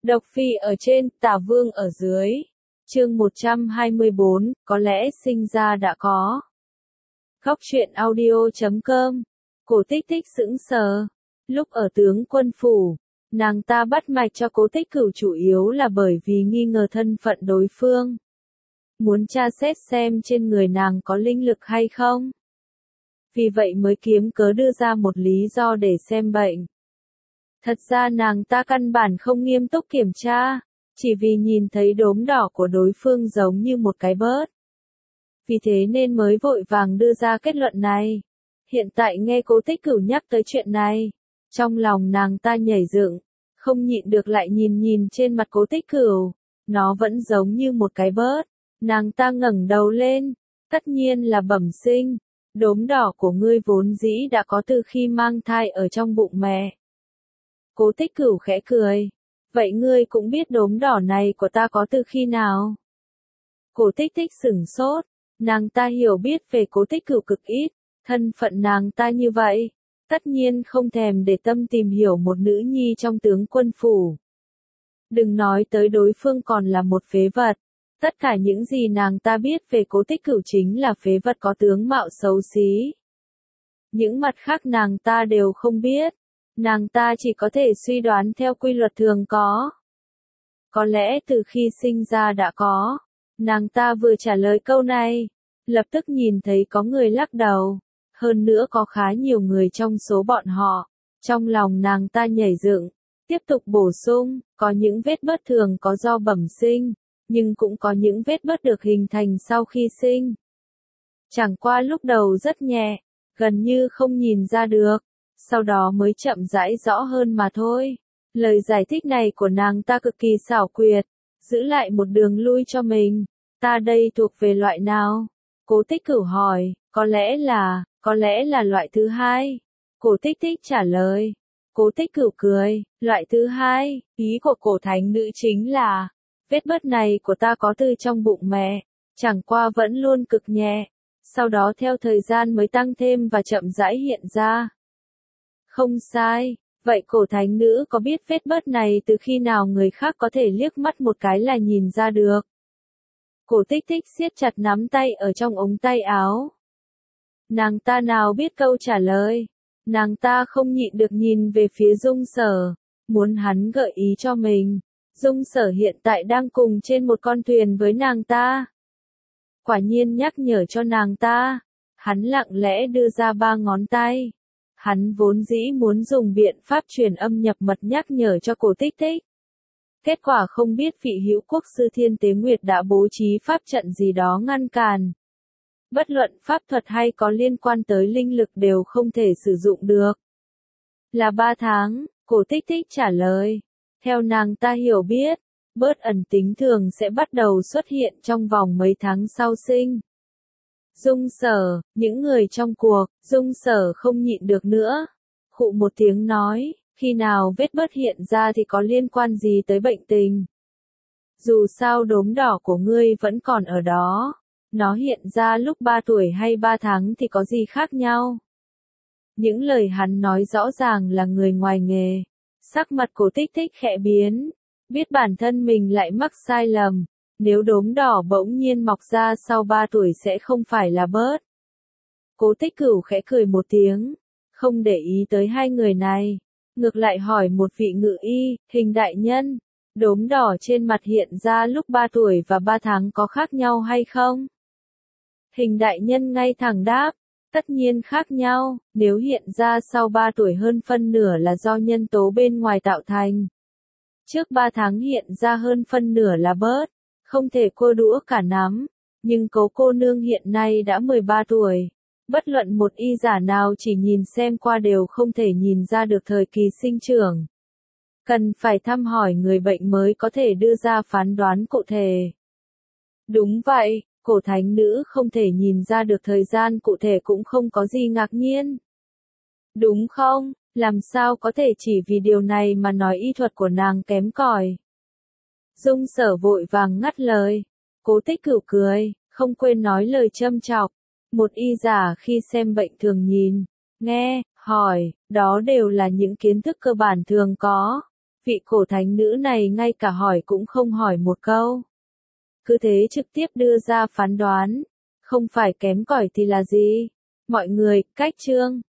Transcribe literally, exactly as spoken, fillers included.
Độc Phi ở trên, Tả Vương ở dưới. Chương một trăm hai mươi bốn, có lẽ sinh ra đã có. Góc truyện audio chấm com. Cổ Tích Tích sững sờ. Lúc ở tướng quân phủ, nàng ta bắt mạch cho Cố Tích Cửu chủ yếu là bởi vì nghi ngờ thân phận đối phương. Muốn tra xét xem trên người nàng có linh lực hay không. Vì vậy mới kiếm cớ đưa ra một lý do để xem bệnh. Thật ra nàng ta căn bản không nghiêm túc kiểm tra, chỉ vì nhìn thấy đốm đỏ của đối phương giống như một cái bớt. Vì thế nên mới vội vàng đưa ra kết luận này. Hiện tại nghe Cố Tích Cửu nhắc tới chuyện này, trong lòng nàng ta nhảy dựng, không nhịn được lại nhìn nhìn trên mặt Cố Tích Cửu, nó vẫn giống như một cái bớt. Nàng ta ngẩng đầu lên, tất nhiên là bẩm sinh, đốm đỏ của ngươi vốn dĩ đã có từ khi mang thai ở trong bụng mẹ. Cố Tích Cửu khẽ cười, vậy ngươi cũng biết đốm đỏ này của ta có từ khi nào? Cố Tích Tích sửng sốt, nàng ta hiểu biết về Cố Tích Cửu cực ít, thân phận nàng ta như vậy, tất nhiên không thèm để tâm tìm hiểu một nữ nhi trong tướng quân phủ. Đừng nói tới đối phương còn là một phế vật. Tất cả những gì nàng ta biết về Cố Tích Cửu chính là phế vật có tướng mạo xấu xí. Những mặt khác nàng ta đều không biết. Nàng ta chỉ có thể suy đoán theo quy luật thường có. Có lẽ từ khi sinh ra đã có. Nàng ta vừa trả lời câu này, lập tức nhìn thấy có người lắc đầu. Hơn nữa có khá nhiều người trong số bọn họ. Trong lòng nàng ta nhảy dựng, tiếp tục bổ sung, có những vết bất thường có do bẩm sinh. Nhưng cũng có những vết bớt được hình thành sau khi sinh. Chẳng qua lúc đầu rất nhẹ, gần như không nhìn ra được, sau đó mới chậm rãi rõ hơn mà thôi. Lời giải thích này của nàng ta cực kỳ xảo quyệt, giữ lại một đường lui cho mình. Ta đây thuộc về loại nào? Cố Tích Cửu hỏi, có lẽ là, có lẽ là loại thứ hai. Cố Tích Tích trả lời. Cố Tích Cửu cười, loại thứ hai, ý của cổ thánh nữ chính là, vết bớt này của ta có từ trong bụng mẹ, chẳng qua vẫn luôn cực nhẹ, sau đó theo thời gian mới tăng thêm và chậm rãi hiện ra. Không sai, vậy cổ thánh nữ có biết vết bớt này từ khi nào người khác có thể liếc mắt một cái là nhìn ra được? Cổ Tích Tích siết chặt nắm tay ở trong ống tay áo. Nàng ta nào biết câu trả lời, nàng ta không nhịn được nhìn về phía Dung Sở, muốn hắn gợi ý cho mình. Dung Sở hiện tại đang cùng trên một con thuyền với nàng ta. Quả nhiên nhắc nhở cho nàng ta. Hắn lặng lẽ đưa ra ba ngón tay. Hắn vốn dĩ muốn dùng biện pháp truyền âm nhập mật nhắc nhở cho Cố Tích Tích. Kết quả không biết vị hữu quốc sư Thiên Tế Nguyệt đã bố trí pháp trận gì đó ngăn cản. Bất luận pháp thuật hay có liên quan tới linh lực đều không thể sử dụng được. Là ba tháng, Cố Tích Tích trả lời. Theo nàng ta hiểu biết, bớt ẩn tính thường sẽ bắt đầu xuất hiện trong vòng mấy tháng sau sinh. Dung Sở, những người trong cuộc, Dung Sở không nhịn được nữa. Khụ một tiếng nói, khi nào vết bớt hiện ra thì có liên quan gì tới bệnh tình. Dù sao đốm đỏ của ngươi vẫn còn ở đó, nó hiện ra lúc ba tuổi hay ba tháng thì có gì khác nhau. Những lời hắn nói rõ ràng là người ngoài nghề. Sắc mặt Cố Tích Tích khẽ biến, biết bản thân mình lại mắc sai lầm, nếu đốm đỏ bỗng nhiên mọc ra sau ba tuổi sẽ không phải là bớt. Cố Tích Cửu khẽ cười một tiếng, không để ý tới hai người này, ngược lại hỏi một vị ngự y, Hình đại nhân, đốm đỏ trên mặt hiện ra lúc ba tuổi và ba tháng có khác nhau hay không? Hình đại nhân ngay thẳng đáp. Tất nhiên khác nhau, nếu hiện ra sau ba tuổi hơn phân nửa là do nhân tố bên ngoài tạo thành. Trước ba tháng hiện ra hơn phân nửa là bớt, không thể cô đũa cả nắm, nhưng Cố cô nương hiện nay đã mười ba tuổi. Bất luận một y giả nào chỉ nhìn xem qua đều không thể nhìn ra được thời kỳ sinh trưởng. Cần phải thăm hỏi người bệnh mới có thể đưa ra phán đoán cụ thể. Đúng vậy. Cổ thánh nữ không thể nhìn ra được thời gian cụ thể cũng không có gì ngạc nhiên. Đúng không, làm sao có thể chỉ vì điều này mà nói y thuật của nàng kém cỏi. Dung Sở vội vàng ngắt lời. Cố Tích Cửu cười, không quên nói lời châm chọc. Một y giả khi xem bệnh thường nhìn, nghe, hỏi, đó đều là những kiến thức cơ bản thường có. Vị cổ thánh nữ này ngay cả hỏi cũng không hỏi một câu. Cứ thế trực tiếp đưa ra phán đoán. Không phải kém cỏi thì là gì? Mọi người, cách chương.